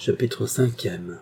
Chapitre 5e.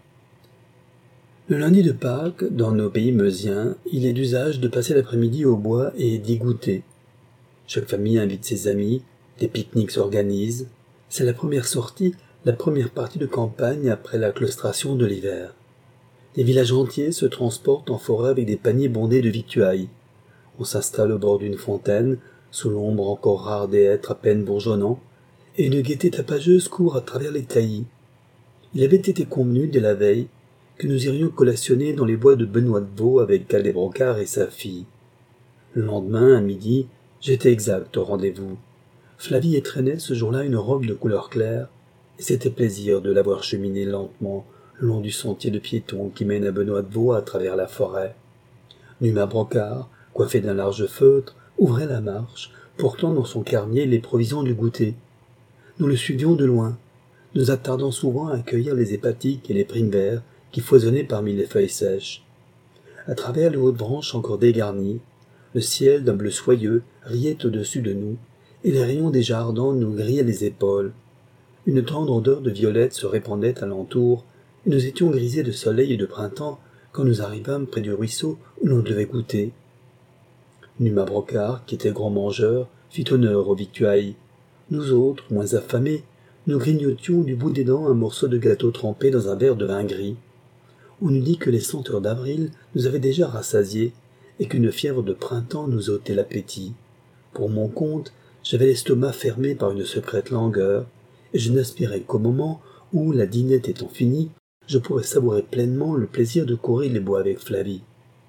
Le lundi de Pâques, dans nos pays meusiens, il est d'usage de passer l'après-midi au bois et d'y goûter. Chaque famille invite ses amis, des pique-niques s'organisent. C'est la première sortie, la première partie de campagne après la claustration de l'hiver. Des villages entiers se transportent en forêt avec des paniers bondés de victuailles. On s'installe au bord d'une fontaine, sous l'ombre encore rare des hêtres à peine bourgeonnants, et une gaieté tapageuse court à travers les taillis. Il avait été convenu dès la veille que nous irions collationner dans les bois de Benoît de Vaux avec Cadet Brocard et sa fille. Le lendemain, à midi, j'étais exact au rendez-vous. Flavie étreignait ce jour-là une robe de couleur claire, et c'était plaisir de la voir cheminer lentement le long du sentier de piétons qui mène à Benoît de Vaux à travers la forêt. Numa Brocard, coiffé d'un large feutre, ouvrait la marche, portant dans son carnier les provisions du goûter. Nous le suivions de loin, nous attardant souvent à accueillir les hépatiques et les primes-verts qui foisonnaient parmi les feuilles sèches. À travers les hautes branches encore dégarnies, le ciel d'un bleu soyeux riait au-dessus de nous, et les rayons déjà ardents nous grillaient les épaules. Une tendre odeur de violette se répandait alentour, et nous étions grisés de soleil et de printemps quand nous arrivâmes près du ruisseau où l'on devait goûter. Numa Brocard, qui était grand mangeur, fit honneur aux victuailles. Nous autres, moins affamés, nous grignotions du bout des dents un morceau de gâteau trempé dans un verre de vin gris. On nous dit que les senteurs d'avril nous avaient déjà rassasiés et qu'une fièvre de printemps nous ôtait l'appétit. Pour mon compte, j'avais l'estomac fermé par une secrète langueur, et je n'aspirais qu'au moment où, la dînette étant finie, je pourrais savourer pleinement le plaisir de courir les bois avec Flavie.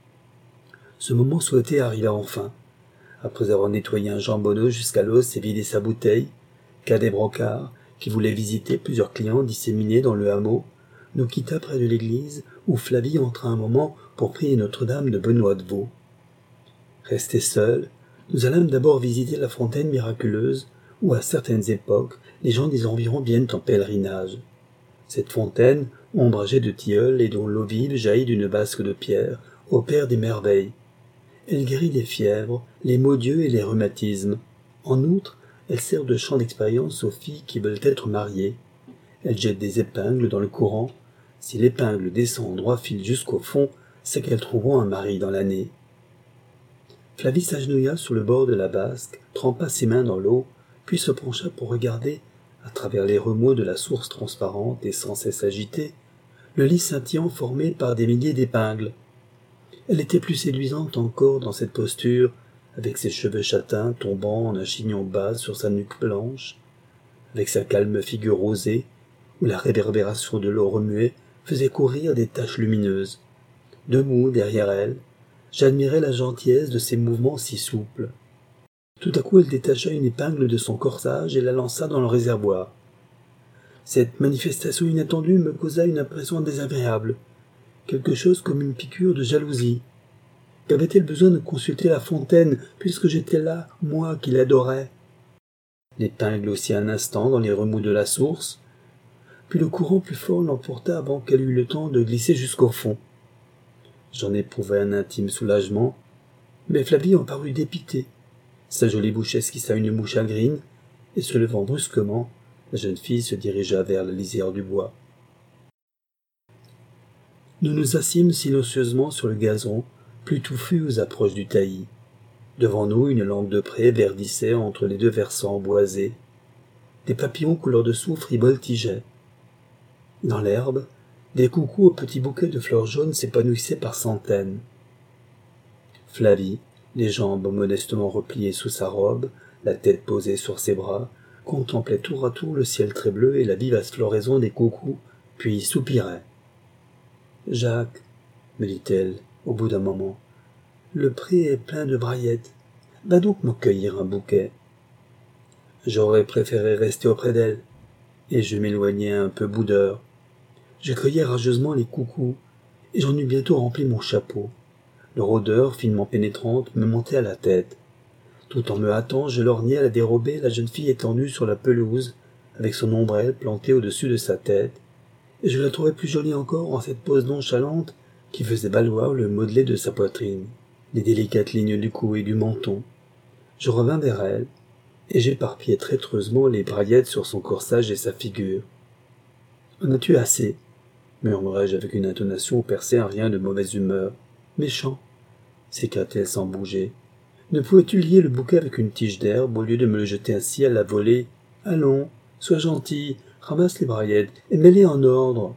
Ce moment souhaité arriva enfin. Après avoir nettoyé un jambonneau jusqu'à l'os et vidé sa bouteille, Cadet Brocard, qui voulait visiter plusieurs clients disséminés dans le hameau, nous quitta près de l'église où Flavie entra un moment pour prier Notre-Dame de Benoît de Vaux. Restés seuls, nous allâmes d'abord visiter la fontaine miraculeuse où à certaines époques les gens des environs viennent en pèlerinage. Cette fontaine, ombragée de tilleuls et dont l'eau vive jaillit d'une vasque de pierre, opère des merveilles. Elle guérit les fièvres, les maux d'yeux et les rhumatismes. En outre, elle sert de champ d'expérience aux filles qui veulent être mariées. Elle jette des épingles dans le courant. Si l'épingle descend en droit fil jusqu'au fond, c'est qu'elles trouveront un mari dans l'année. Flavie s'agenouilla sur le bord de la vasque, trempa ses mains dans l'eau, puis se pencha pour regarder, à travers les remous de la source transparente et sans cesse agitée, le lit scintillant formé par des milliers d'épingles. Elle était plus séduisante encore dans cette posture, avec ses cheveux châtains tombant en un chignon bas sur sa nuque blanche, avec sa calme figure rosée, où la réverbération de l'eau remuée faisait courir des taches lumineuses. Debout derrière elle, j'admirais la gentillesse de ses mouvements si souples. Tout à coup elle détacha une épingle de son corsage et la lança dans le réservoir. Cette manifestation inattendue me causa une impression désagréable, quelque chose comme une piqûre de jalousie. Qu'avait-elle besoin de consulter la fontaine, puisque j'étais là, moi qui l'adorais? L'épingle aussi un instant dans les remous de la source, puis le courant plus fort l'emporta avant qu'elle eût le temps de glisser jusqu'au fond. J'en éprouvai un intime soulagement, mais Flavie en parut dépitée. Sa jolie bouche esquissa une moue chagrine, et se levant brusquement, la jeune fille se dirigea vers la lisière du bois. Nous nous assîmes silencieusement sur le gazon, plus touffu aux approches du taillis. Devant nous, une langue de pré verdissait entre les deux versants boisés. Des papillons couleur de soufre y voltigeaient. Dans l'herbe, des coucous aux petits bouquets de fleurs jaunes s'épanouissaient par centaines. Flavie, les jambes modestement repliées sous sa robe, la tête posée sur ses bras, contemplait tour à tour le ciel très bleu et la vivace floraison des coucous, puis soupirait. « Jacques, me dit-elle, au bout d'un moment, le pré est plein de braillettes. Va donc m'en cueillir un bouquet. » J'aurais préféré rester auprès d'elle, et je m'éloignai un peu boudeur. Je cueillais rageusement les coucous, et j'en eus bientôt rempli mon chapeau. Leur odeur, finement pénétrante, me montait à la tête. Tout en me hâtant, je lorgnais à la dérobée la jeune fille étendue sur la pelouse, avec son ombrelle plantée au-dessus de sa tête, et je la trouvais plus jolie encore en cette pose nonchalante qui faisait valoir le modelé de sa poitrine, les délicates lignes du cou et du menton. Je revins vers elle, et j'éparpillai traîtreusement les braillettes sur son corsage et sa figure. En as-tu assez? Murmurai-je avec une intonation où perçait un rien de mauvaise humeur. Méchant, s'écria-t-elle sans bouger. Ne pouvais-tu lier le bouquet avec une tige d'herbe au lieu de me le jeter ainsi à la volée? Allons, sois gentil, ramasse les braillettes et mets-les en ordre.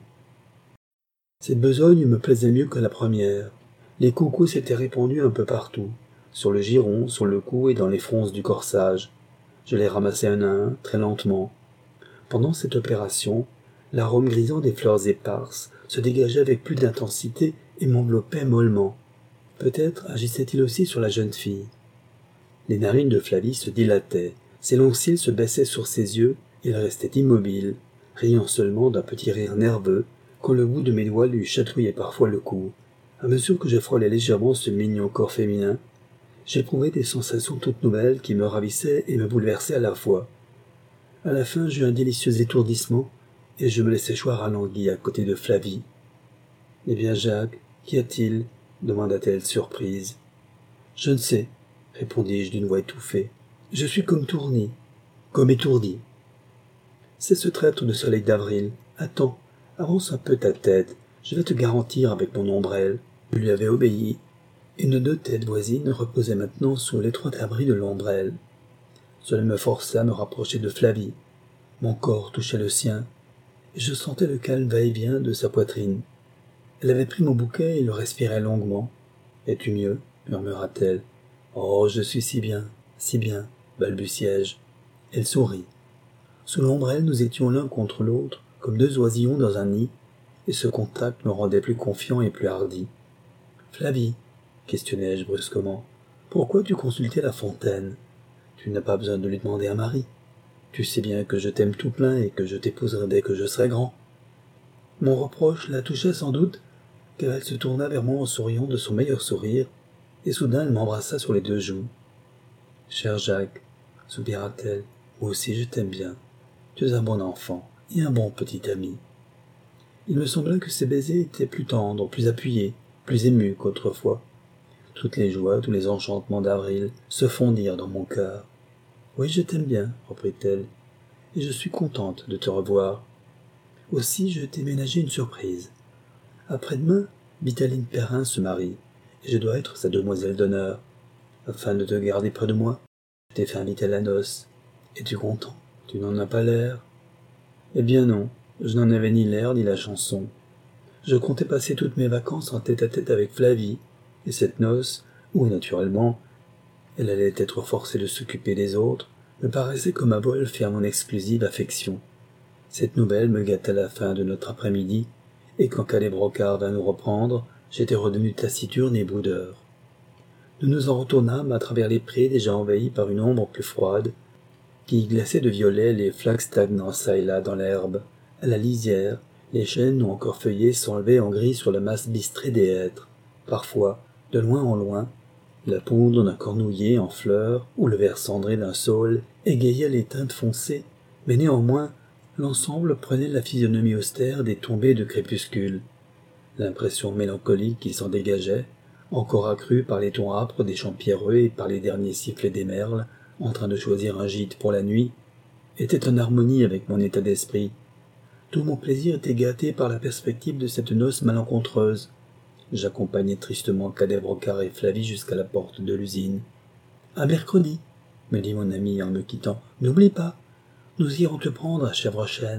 Cette besogne me plaisait mieux que la première. Les coucous s'étaient répandus un peu partout, sur le giron, sur le cou et dans les fronces du corsage. Je les ramassai un à un, très lentement. Pendant cette opération, l'arôme grisant des fleurs éparses se dégageait avec plus d'intensité et m'enveloppait mollement. Peut-être agissait-il aussi sur la jeune fille. Les narines de Flavie se dilataient, ses longs cils se baissaient sur ses yeux, et elle restait immobile, riant seulement d'un petit rire nerveux, quand le bout de mes doigts lui chatouillait parfois le cou. À mesure que je frôlais légèrement ce mignon corps féminin, j'éprouvais des sensations toutes nouvelles qui me ravissaient et me bouleversaient à la fois. À la fin, j'eus un délicieux étourdissement, et je me laissai choir à l'anguille à côté de Flavie. « Eh bien, Jacques, qu'y a-t-il » demanda-t-elle surprise. « Je ne sais, » répondis-je d'une voix étouffée. « Je suis comme tournie, comme étourdi. »« C'est ce traître de soleil d'avril. Attends, avance un peu ta tête, je vais te garantir avec mon ombrelle. » Je lui avais obéi. Une deux têtes voisines reposaient maintenant sous l'étroit abri de l'ombrelle. Cela me força à me rapprocher de Flavie. Mon corps touchait le sien, et je sentais le calme va-et-vient de sa poitrine. Elle avait pris mon bouquet et le respirait longuement. « Es-tu mieux » murmura-t-elle. « Oh, je suis si bien, balbutiai-je. Elle sourit. Sous l'ombrelle, nous étions l'un contre l'autre, comme deux oisillons dans un nid, et ce contact me rendait plus confiant et plus hardi. « Flavie, questionnai-je brusquement, pourquoi tu consultais la fontaine? Tu n'as pas besoin de lui demander un mari. Tu sais bien que je t'aime tout plein et que je t'épouserai dès que je serai grand. » Mon reproche la touchait sans doute, car elle se tourna vers moi en souriant de son meilleur sourire, et soudain elle m'embrassa sur les deux joues. « Cher Jacques, soupira-t-elle, moi aussi je t'aime bien. Tu es un bon enfant et un bon petit ami. » Il me sembla que ses baisers étaient plus tendres, plus appuyés, plus émus qu'autrefois. Toutes les joies, tous les enchantements d'avril se fondirent dans mon cœur. « Oui, je t'aime bien, reprit-elle, et je suis contente de te revoir. Aussi, je t'ai ménagé une surprise. Après-demain, Vitaline Perrin se marie, et je dois être sa demoiselle d'honneur. Afin de te garder près de moi, je t'ai fait inviter à la noce. Es-tu content? Tu n'en as pas l'air. » Eh bien non, je n'en avais ni l'air ni la chanson. Je comptais passer toutes mes vacances en tête-à-tête avec Flavie, et cette noce, où, naturellement, elle allait être forcée de s'occuper des autres, me paraissait comme un vol fait à mon exclusive affection. Cette nouvelle me gâta la fin de notre après-midi, et quand Calais-Brocard vint nous reprendre, j'étais redevenu taciturne et boudeur. Nous nous en retournâmes à travers les prés déjà envahis par une ombre plus froide, qui glaçait de violet les flaques stagnant çà et là dans l'herbe. À la lisière, les chênes non encore feuillés s'enlevaient en gris sur la masse bistrée des hêtres. Parfois, de loin en loin, la poudre d'un cornouiller en fleurs ou le vert cendré d'un saule égayait les teintes foncées, mais néanmoins, l'ensemble prenait la physionomie austère des tombées de crépuscule. L'impression mélancolique qui s'en dégageait, encore accrue par les tons âpres des champs pierreux et par les derniers sifflets des merles, en train de choisir un gîte pour la nuit, était en harmonie avec mon état d'esprit. Tout mon plaisir était gâté par la perspective de cette noce malencontreuse. J'accompagnai tristement Cadet-Brocard et Flavie jusqu'à la porte de l'usine. « À mercredi, » me dit mon ami en me quittant. « N'oublie pas, nous irons te prendre à Chèvrechêne. »